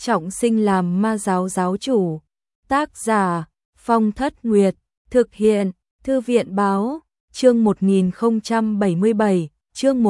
trọng sinh làm ma giáo giáo chủ. Tác giả Phong Thất Nguyệt, thực hiện Thư viện Báo, chương 1077, chương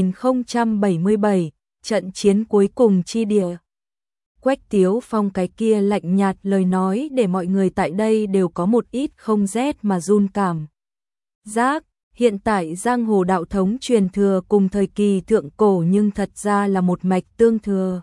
1077, trận chiến cuối cùng chi địa. Quách Tiếu Phong cái kia lạnh nhạt lời nói để mọi người tại đây đều có một ít không rét mà run cảm giác. Hiện tại giang hồ đạo thống truyền thừa cùng thời kỳ thượng cổ nhưng thật ra là một mạch tương thừa.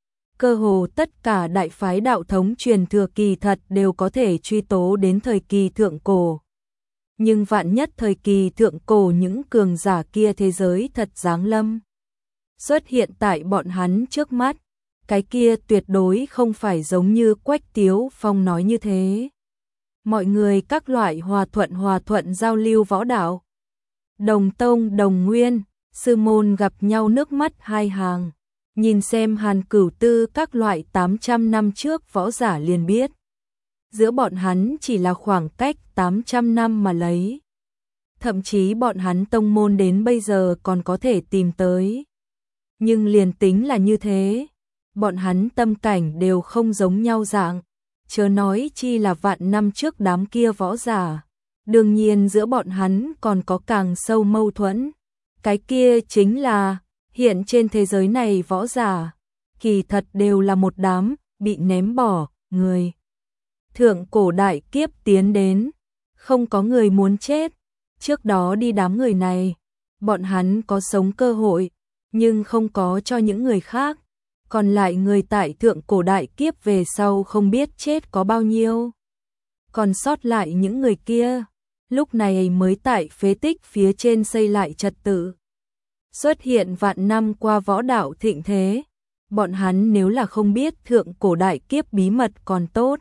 Cơ hồ tất cả đại phái đạo thống truyền thừa kỳ thật đều có thể truy tố đến thời kỳ thượng cổ. Nhưng vạn nhất thời kỳ thượng cổ những cường giả kia thế giới thật giáng lâm xuất hiện tại bọn hắn trước mắt, cái kia tuyệt đối không phải giống như Quách Tiếu Phong nói như thế. Mọi người các loại hòa thuận giao lưu võ đạo. Đồng tông đồng nguyên, sư môn gặp nhau nước mắt hai hàng. Nhìn xem Hàn Cửu Tư các loại 800 năm trước võ giả liền biết. Giữa bọn hắn chỉ là khoảng cách 800 năm mà lấy. Thậm chí bọn hắn tông môn đến bây giờ còn có thể tìm tới. Nhưng liền tính là như thế, bọn hắn tâm cảnh đều không giống nhau dạng. Chớ nói chi là vạn năm trước đám kia võ giả. Đương nhiên giữa bọn hắn còn có càng sâu mâu thuẫn. Cái kia chính là hiện trên thế giới này võ giả kỳ thật đều là một đám bị ném bỏ người. Thượng cổ đại kiếp tiến đến, không có người muốn chết. Trước đó đi đám người này, bọn hắn có sống cơ hội, nhưng không có cho những người khác. Còn lại người tại thượng cổ đại kiếp về sau không biết chết có bao nhiêu. Còn sót lại những người kia, lúc này mới tại phế tích phía trên xây lại trật tự. Xuất hiện vạn năm qua võ đạo thịnh thế, bọn hắn nếu là không biết thượng cổ đại kiếp bí mật còn tốt.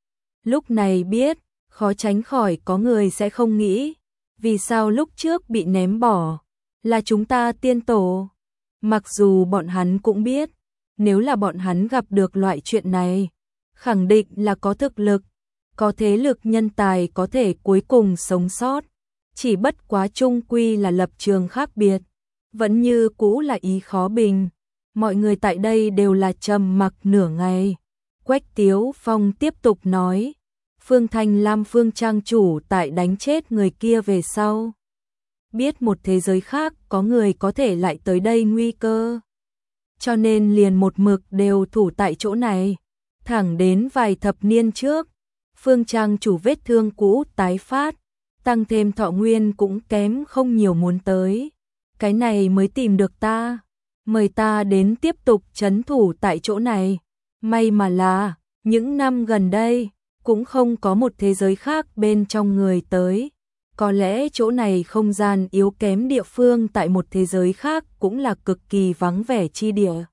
Lúc này biết, khó tránh khỏi có người sẽ không nghĩ, vì sao lúc trước bị ném bỏ, là chúng ta tiên tổ. Mặc dù bọn hắn cũng biết, nếu là bọn hắn gặp được loại chuyện này, khẳng định là có thực lực, có thế lực nhân tài có thể cuối cùng sống sót. Chỉ bất quá chung quy là lập trường khác biệt, vẫn như cũ là ý khó bình. Mọi người tại đây đều là trầm mặc nửa ngày. Quách Tiếu Phong tiếp tục nói, Phương Thanh Lam Phương trang chủ tại đánh chết người kia về sau. Biết một thế giới khác có người có thể lại tới đây nguy cơ. Cho nên liền một mực đều thủ tại chỗ này. Thẳng đến vài thập niên trước, Phương trang chủ vết thương cũ tái phát, tăng thêm thọ nguyên cũng kém không nhiều muốn tới. Cái này mới tìm được ta, mời ta đến tiếp tục trấn thủ tại chỗ này. May mà là, những năm gần đây, cũng không có một thế giới khác bên trong người tới. Có lẽ chỗ này không gian yếu kém địa phương tại một thế giới khác cũng là cực kỳ vắng vẻ chi địa.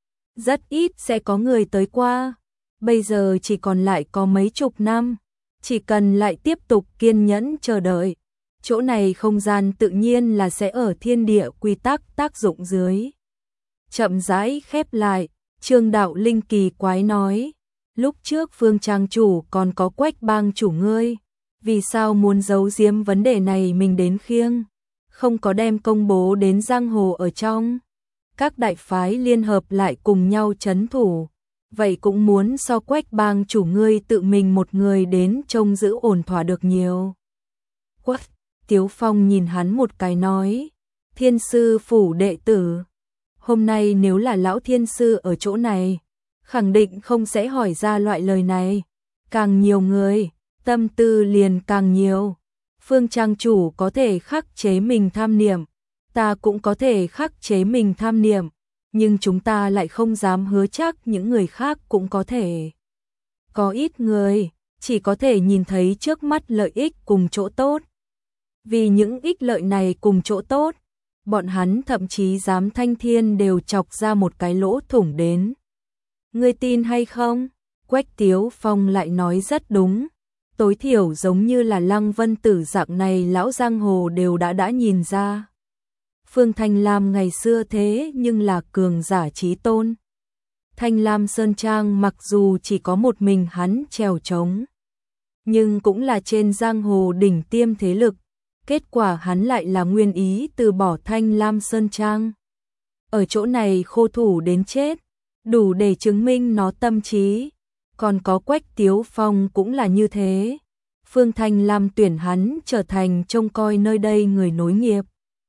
Rất ít sẽ có người tới qua. Bây giờ chỉ còn lại có mấy chục năm, chỉ cần lại tiếp tục kiên nhẫn chờ đợi. Chỗ này không gian tự nhiên là sẽ ở thiên địa quy tắc tác dụng dưới. Chậm rãi khép lại, Trương Đạo Linh kỳ quái nói, lúc trước Phương trang chủ còn có Quách bang chủ ngươi, vì sao muốn giấu giếm vấn đề này mình đến khiêng, không có đem công bố đến giang hồ ở trong. Các đại phái liên hợp lại cùng nhau trấn thủ, vậy cũng muốn so Quách bang chủ ngươi tự mình một người đến trông giữ ổn thỏa được nhiều. Quách Tiếu Phong nhìn hắn một cái nói, Thiên sư phủ đệ tử, hôm nay nếu là lão thiên sư ở chỗ này, khẳng định không sẽ hỏi ra loại lời này. Càng nhiều người, tâm tư liền càng nhiều. Phương trang chủ có thể khắc chế mình tham niệm, ta cũng có thể khắc chế mình tham niệm, nhưng chúng ta lại không dám hứa chắc những người khác cũng có thể. Có ít người, chỉ có thể nhìn thấy trước mắt lợi ích cùng chỗ tốt. Vì những ích lợi này cùng chỗ tốt, bọn hắn thậm chí dám thanh thiên đều chọc ra một cái lỗ thủng đến. Ngươi tin hay không? Quách Tiếu Phong lại nói rất đúng. Tối thiểu giống như là Lăng Vân Tử dạng này lão giang hồ đều đã nhìn ra. Phương Thanh Lam ngày xưa thế nhưng là cường giả chí tôn. Thanh Lam Sơn Trang mặc dù chỉ có một mình hắn trèo trống, nhưng cũng là trên giang hồ đỉnh tiêm thế lực. Kết quả hắn lại là nguyên ý từ bỏ Thanh Lam Sơn Trang. Ở chỗ này khô thủ đến chết, đủ để chứng minh nó tâm trí. Còn có Quách Tiếu Phong cũng là như thế. Phương Thanh Lam tuyển hắn trở thành trông coi nơi đây người nối nghiệp.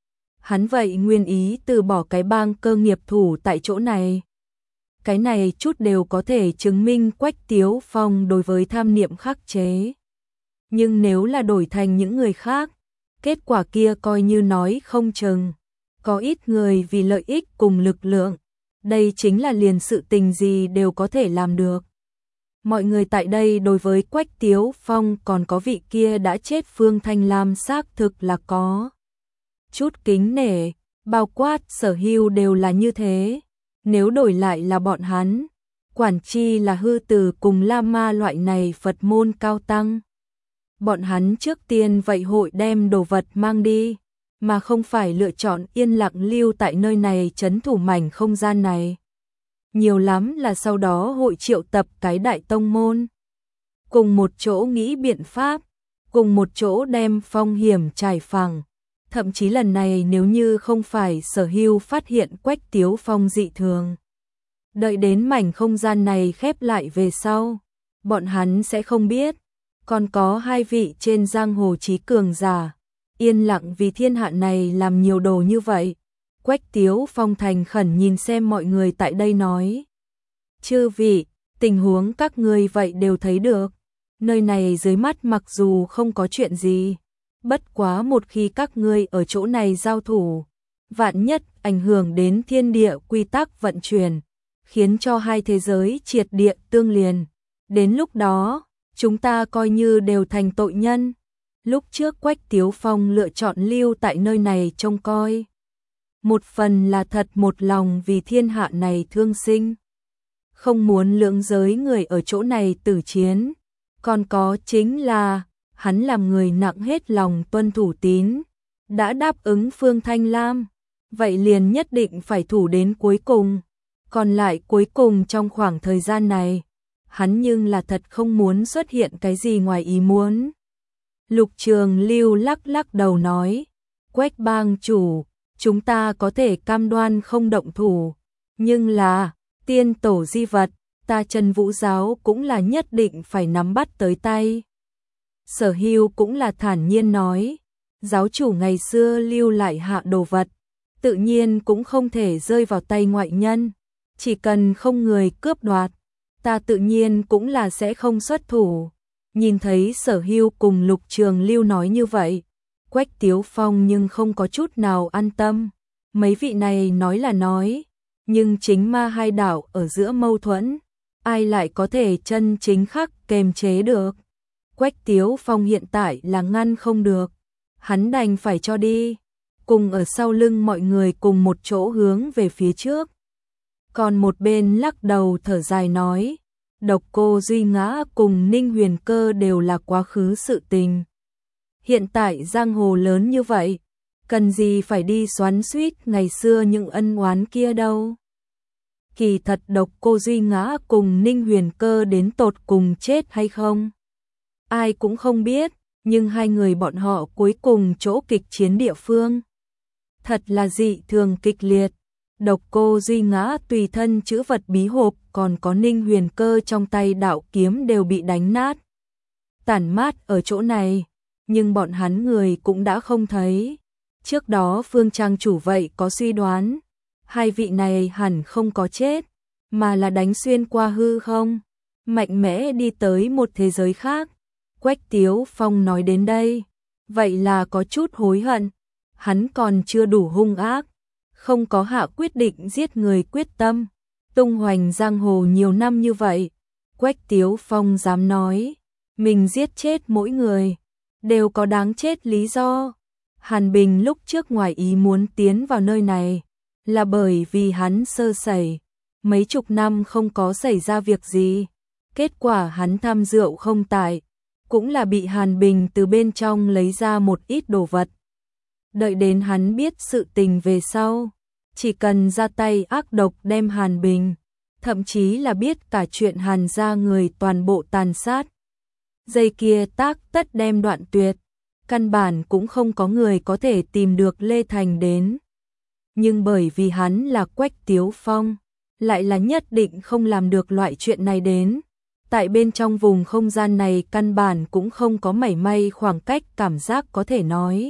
Hắn vậy nguyên ý từ bỏ cái bang cơ nghiệp thủ tại chỗ này. Cái này chút đều có thể chứng minh Quách Tiếu Phong đối với tham niệm khắc chế. Nhưng nếu là đổi thành những người khác, kết quả kia coi như nói không chừng. Có ít người vì lợi ích cùng lực lượng, đây chính là liền sự tình gì đều có thể làm được. Mọi người tại đây đối với Quách Tiếu Phong còn có vị kia đã chết Phương Thanh Lam xác thực là có chút kính nể, bao quát Sở Hưu đều là như thế. Nếu đổi lại là bọn hắn, quản chi là hư tử cùng la ma loại này Phật môn cao tăng. Bọn hắn trước tiên vậy hội đem đồ vật mang đi, mà không phải lựa chọn yên lặng lưu tại nơi này trấn thủ mảnh không gian này. Nhiều lắm là sau đó hội triệu tập cái đại tông môn. Cùng một chỗ nghĩ biện pháp, cùng một chỗ đem phong hiểm trải phẳng. Thậm chí lần này nếu như không phải Sở Hưu phát hiện Quách Tiếu Phong dị thường. Đợi đến mảnh không gian này khép lại về sau, bọn hắn sẽ không biết. Còn có hai vị trên giang hồ trí cường giả, yên lặng vì thiên hạ này làm nhiều đồ như vậy. Quách Tiếu Phong thành khẩn nhìn xem mọi người tại đây nói. Chư vị, tình huống các ngươi vậy đều thấy được. Nơi này dưới mắt mặc dù không có chuyện gì, bất quá một khi các ngươi ở chỗ này giao thủ, vạn nhất ảnh hưởng đến thiên địa quy tắc vận chuyển, khiến cho hai thế giới triệt địa tương liền. Đến lúc đó, chúng ta coi như đều thành tội nhân. Lúc trước Quách Tiếu Phong lựa chọn lưu tại nơi này trông coi. Một phần là thật một lòng vì thiên hạ này thương sinh. Không muốn lưỡng giới người ở chỗ này tử chiến. Còn có chính là, hắn làm người nặng hết lòng tuân thủ tín. Đã đáp ứng Phương Thanh Lam, vậy liền nhất định phải thủ đến cuối cùng. Còn lại cuối cùng trong khoảng thời gian này, hắn nhưng là thật không muốn xuất hiện cái gì ngoài ý muốn. Lục Trường Lưu lắc lắc đầu nói, Quách bang chủ, chúng ta có thể cam đoan không động thủ, nhưng là, tiên tổ di vật, ta Trần Vũ Giáo cũng là nhất định phải nắm bắt tới tay. Sở Hưu cũng là thản nhiên nói, giáo chủ ngày xưa lưu lại hạ đồ vật, tự nhiên cũng không thể rơi vào tay ngoại nhân, chỉ cần không người cướp đoạt, ta tự nhiên cũng là sẽ không xuất thủ. Nhìn thấy Sở Hưu cùng Lục Trường Lưu nói như vậy, Quách Tiếu Phong nhưng không có chút nào an tâm. Mấy vị này nói là nói, nhưng chính ma hai đạo ở giữa mâu thuẫn, ai lại có thể chân chính khắc kềm chế được. Quách Tiếu Phong hiện tại là ngăn không được, hắn đành phải cho đi, cùng ở sau lưng mọi người cùng một chỗ hướng về phía trước. Còn một bên lắc đầu thở dài nói, Độc Cô Duy Ngã cùng Ninh Huyền Cơ đều là quá khứ sự tình. Hiện tại giang hồ lớn như vậy, cần gì phải đi xoắn xuýt ngày xưa những ân oán kia đâu. Kỳ thật Độc Cô Duy Ngã cùng Ninh Huyền Cơ đến tột cùng chết hay không, ai cũng không biết, nhưng hai người bọn họ cuối cùng chỗ kịch chiến địa phương thật là dị thường kịch liệt. Độc Cô Duy Ngã tùy thân chữ vật bí hộp, còn có Ninh Huyền Cơ trong tay đạo kiếm đều bị đánh nát, tản mát ở chỗ này, nhưng bọn hắn người cũng đã không thấy. Trước đó Phương Trang chủ vậy có suy đoán, hai vị này hẳn không có chết, mà là đánh xuyên qua hư không, mạnh mẽ đi tới một thế giới khác. Quách Tiếu Phong nói đến đây, vậy là có chút hối hận, hắn còn chưa đủ hung ác, không có hạ quyết định giết người quyết tâm. Tung hoành giang hồ nhiều năm như vậy, Quách Tiếu Phong dám nói, mình giết chết mỗi người, đều có đáng chết lý do. Hàn Bình lúc trước ngoài ý muốn tiến vào nơi này, là bởi vì hắn sơ sẩy, mấy chục năm không có xảy ra việc gì, kết quả hắn tham rượu không tại, cũng là bị Hàn Bình từ bên trong lấy ra một ít đồ vật. Đợi đến hắn biết sự tình về sau, chỉ cần ra tay ác độc đem Hàn Bình, thậm chí là biết cả chuyện Hàn gia người toàn bộ tàn sát. Dây kia tác tất đem đoạn tuyệt, căn bản cũng không có người có thể tìm được Lê Thành đến. Nhưng bởi vì hắn là Quách Tiếu Phong, lại là nhất định không làm được loại chuyện này đến. Tại bên trong vùng không gian này căn bản cũng không có mảy may khoảng cách cảm giác có thể nói.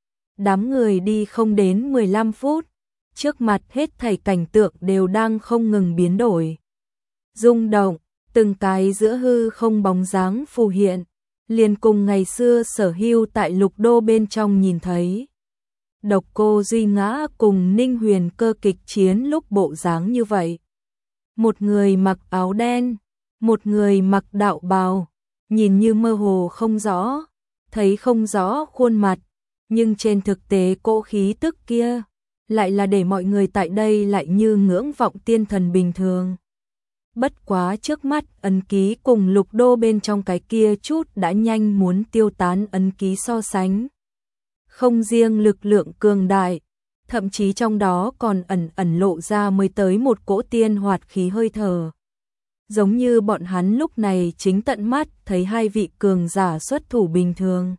Đám người đi không đến 15 phút, trước mặt hết thảy cảnh tượng đều đang không ngừng biến đổi. Rung động, từng cái giữa hư không bóng dáng phù hiện, liền cùng ngày xưa Sở Hưu tại Lục Đô bên trong nhìn thấy. Độc Cô Duy Ngã cùng Ninh Huyền Cơ kịch chiến lúc bộ dáng như vậy. Một người mặc áo đen, một người mặc đạo bào, nhìn như mơ hồ không rõ, thấy không rõ khuôn mặt, nhưng trên thực tế cỗ khí tức kia lại là để mọi người tại đây lại như ngưỡng vọng tiên thần bình thường. Bất quá trước mắt ấn ký cùng Lục Đô bên trong cái kia chút đã nhanh muốn tiêu tán ấn ký so sánh. Không riêng lực lượng cường đại, thậm chí trong đó còn ẩn ẩn lộ ra mới tới một cỗ tiên hoạt khí hơi thở. Giống như bọn hắn lúc này chính tận mắt thấy hai vị cường giả xuất thủ bình thường.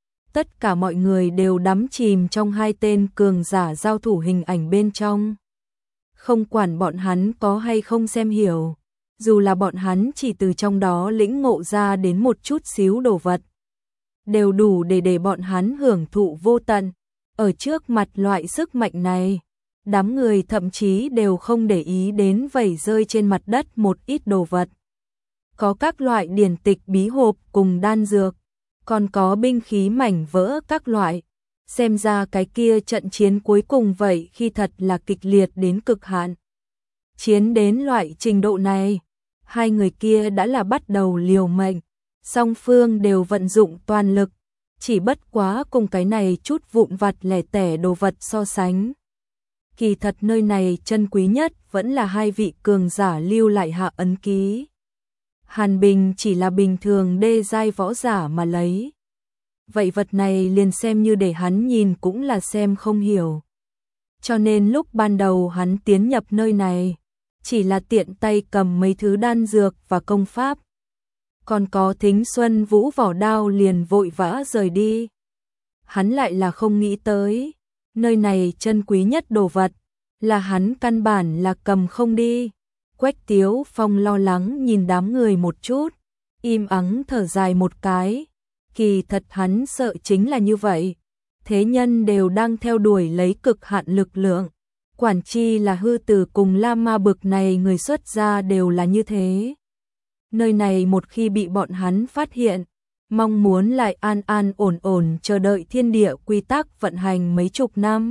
Tất cả mọi người đều đắm chìm trong hai tên cường giả giao thủ hình ảnh bên trong. Không quản bọn hắn có hay không xem hiểu, dù là bọn hắn chỉ từ trong đó lĩnh ngộ ra đến một chút xíu đồ vật, đều đủ để bọn hắn hưởng thụ vô tận. Ở trước mặt loại sức mạnh này, đám người thậm chí đều không để ý đến vẩy rơi trên mặt đất một ít đồ vật. Có các loại điển tịch bí hộp cùng đan dược, còn có binh khí mảnh vỡ các loại. Xem ra cái kia trận chiến cuối cùng vậy khi thật là kịch liệt đến cực hạn. Chiến đến loại trình độ này, hai người kia đã là bắt đầu liều mệnh, song phương đều vận dụng toàn lực, chỉ bất quá cùng cái này chút vụn vặt lẻ tẻ đồ vật so sánh. Kỳ thật nơi này chân quý nhất vẫn là hai vị cường giả lưu lại hạ ấn ký. Hàn Bình chỉ là bình thường đê giai võ giả mà lấy. Vậy vật này liền xem như để hắn nhìn cũng là xem không hiểu. Cho nên lúc ban đầu hắn tiến nhập nơi này, chỉ là tiện tay cầm mấy thứ đan dược và công pháp. Còn có Thính Xuân Vũ vỏ đao liền vội vã rời đi. Hắn lại là không nghĩ tới, nơi này chân quý nhất đồ vật, là hắn căn bản là cầm không đi. Quách Tiếu Phong lo lắng nhìn đám người một chút, im ắng thở dài một cái. Kỳ thật hắn sợ chính là như vậy. Thế nhân đều đang theo đuổi lấy cực hạn lực lượng. Quản chi là hư tử cùng La Ma bực này người xuất gia đều là như thế. Nơi này một khi bị bọn hắn phát hiện, mong muốn lại an an ổn ổn chờ đợi thiên địa quy tắc vận hành mấy chục năm.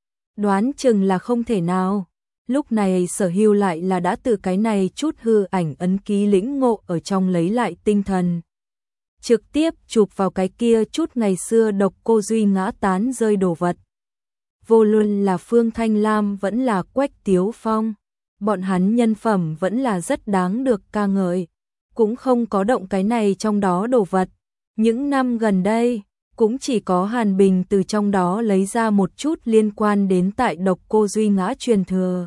Đoán chừng là không thể nào. Lúc này Sở Hưu lại là đã từ cái này chút hư ảnh ấn ký lĩnh ngộ ở trong lấy lại tinh thần. Trực tiếp chụp vào cái kia chút ngày xưa Độc Cô Duy Ngã tán rơi đồ vật. Vô luận là Phương Thanh Lam vẫn là Quách Tiếu Phong, bọn hắn nhân phẩm vẫn là rất đáng được ca ngợi, cũng không có động cái này trong đó đồ vật. Những năm gần đây, cũng chỉ có Hàn Bình từ trong đó lấy ra một chút liên quan đến tại Độc Cô Duy Ngã truyền thừa.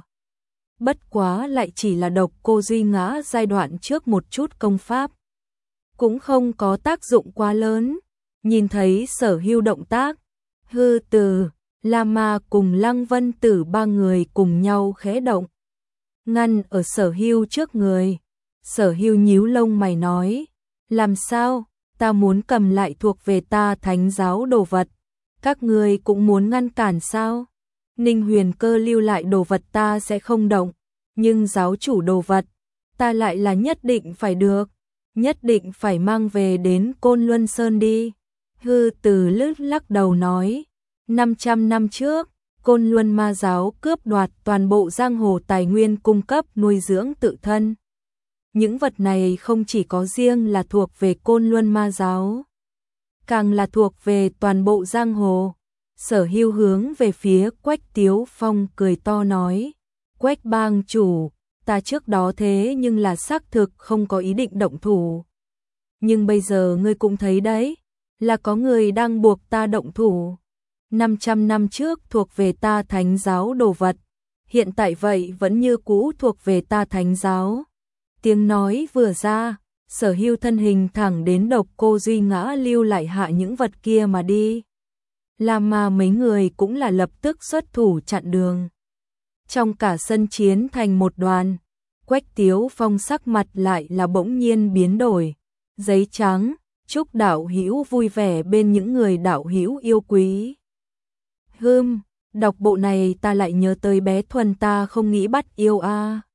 Bất quá lại chỉ là Độc Cô Duy Ngã giai đoạn trước một chút công pháp, cũng không có tác dụng quá lớn. Nhìn thấy Sở Hưu động tác, hư từ, La Ma cùng Lăng Vân Tử ba người cùng nhau khẽ động, ngăn ở Sở Hưu trước người. Sở Hưu nhíu lông mày nói, làm sao, ta muốn cầm lại thuộc về ta thánh giáo đồ vật, các người cũng muốn ngăn cản sao? Ninh Huyền Cơ lưu lại đồ vật ta sẽ không động, nhưng giáo chủ đồ vật, ta lại là nhất định phải được, nhất định phải mang về đến Côn Luân Sơn đi. Hư Từ lắc đầu nói, 500 năm trước, Côn Luân Ma giáo cướp đoạt toàn bộ giang hồ tài nguyên cung cấp nuôi dưỡng tự thân. Những vật này không chỉ có riêng là thuộc về Côn Luân Ma giáo, càng là thuộc về toàn bộ giang hồ. Sở Hưu hướng về phía Quách Tiếu Phong cười to nói, Quách bang chủ, ta trước đó thế nhưng là xác thực không có ý định động thủ. Nhưng bây giờ ngươi cũng thấy đấy, là có người đang buộc ta động thủ. 500 năm trước thuộc về ta thánh giáo đồ vật, hiện tại vậy vẫn như cũ thuộc về ta thánh giáo. Tiếng nói vừa ra, Sở Hưu thân hình thẳng đến Độc Cô Duy Ngã lưu lại hạ những vật kia mà đi. Làm mà mấy người cũng là lập tức xuất thủ chặn đường. trong cả sân chiến thành một đoàn. Quách Tiếu Phong sắc mặt lại là bỗng nhiên biến đổi. Giấy trắng, chúc đạo hữu vui vẻ bên những người đạo hữu yêu quý. Đọc bộ này ta lại nhớ tới bé Thuần ta không nghĩ bắt yêu a.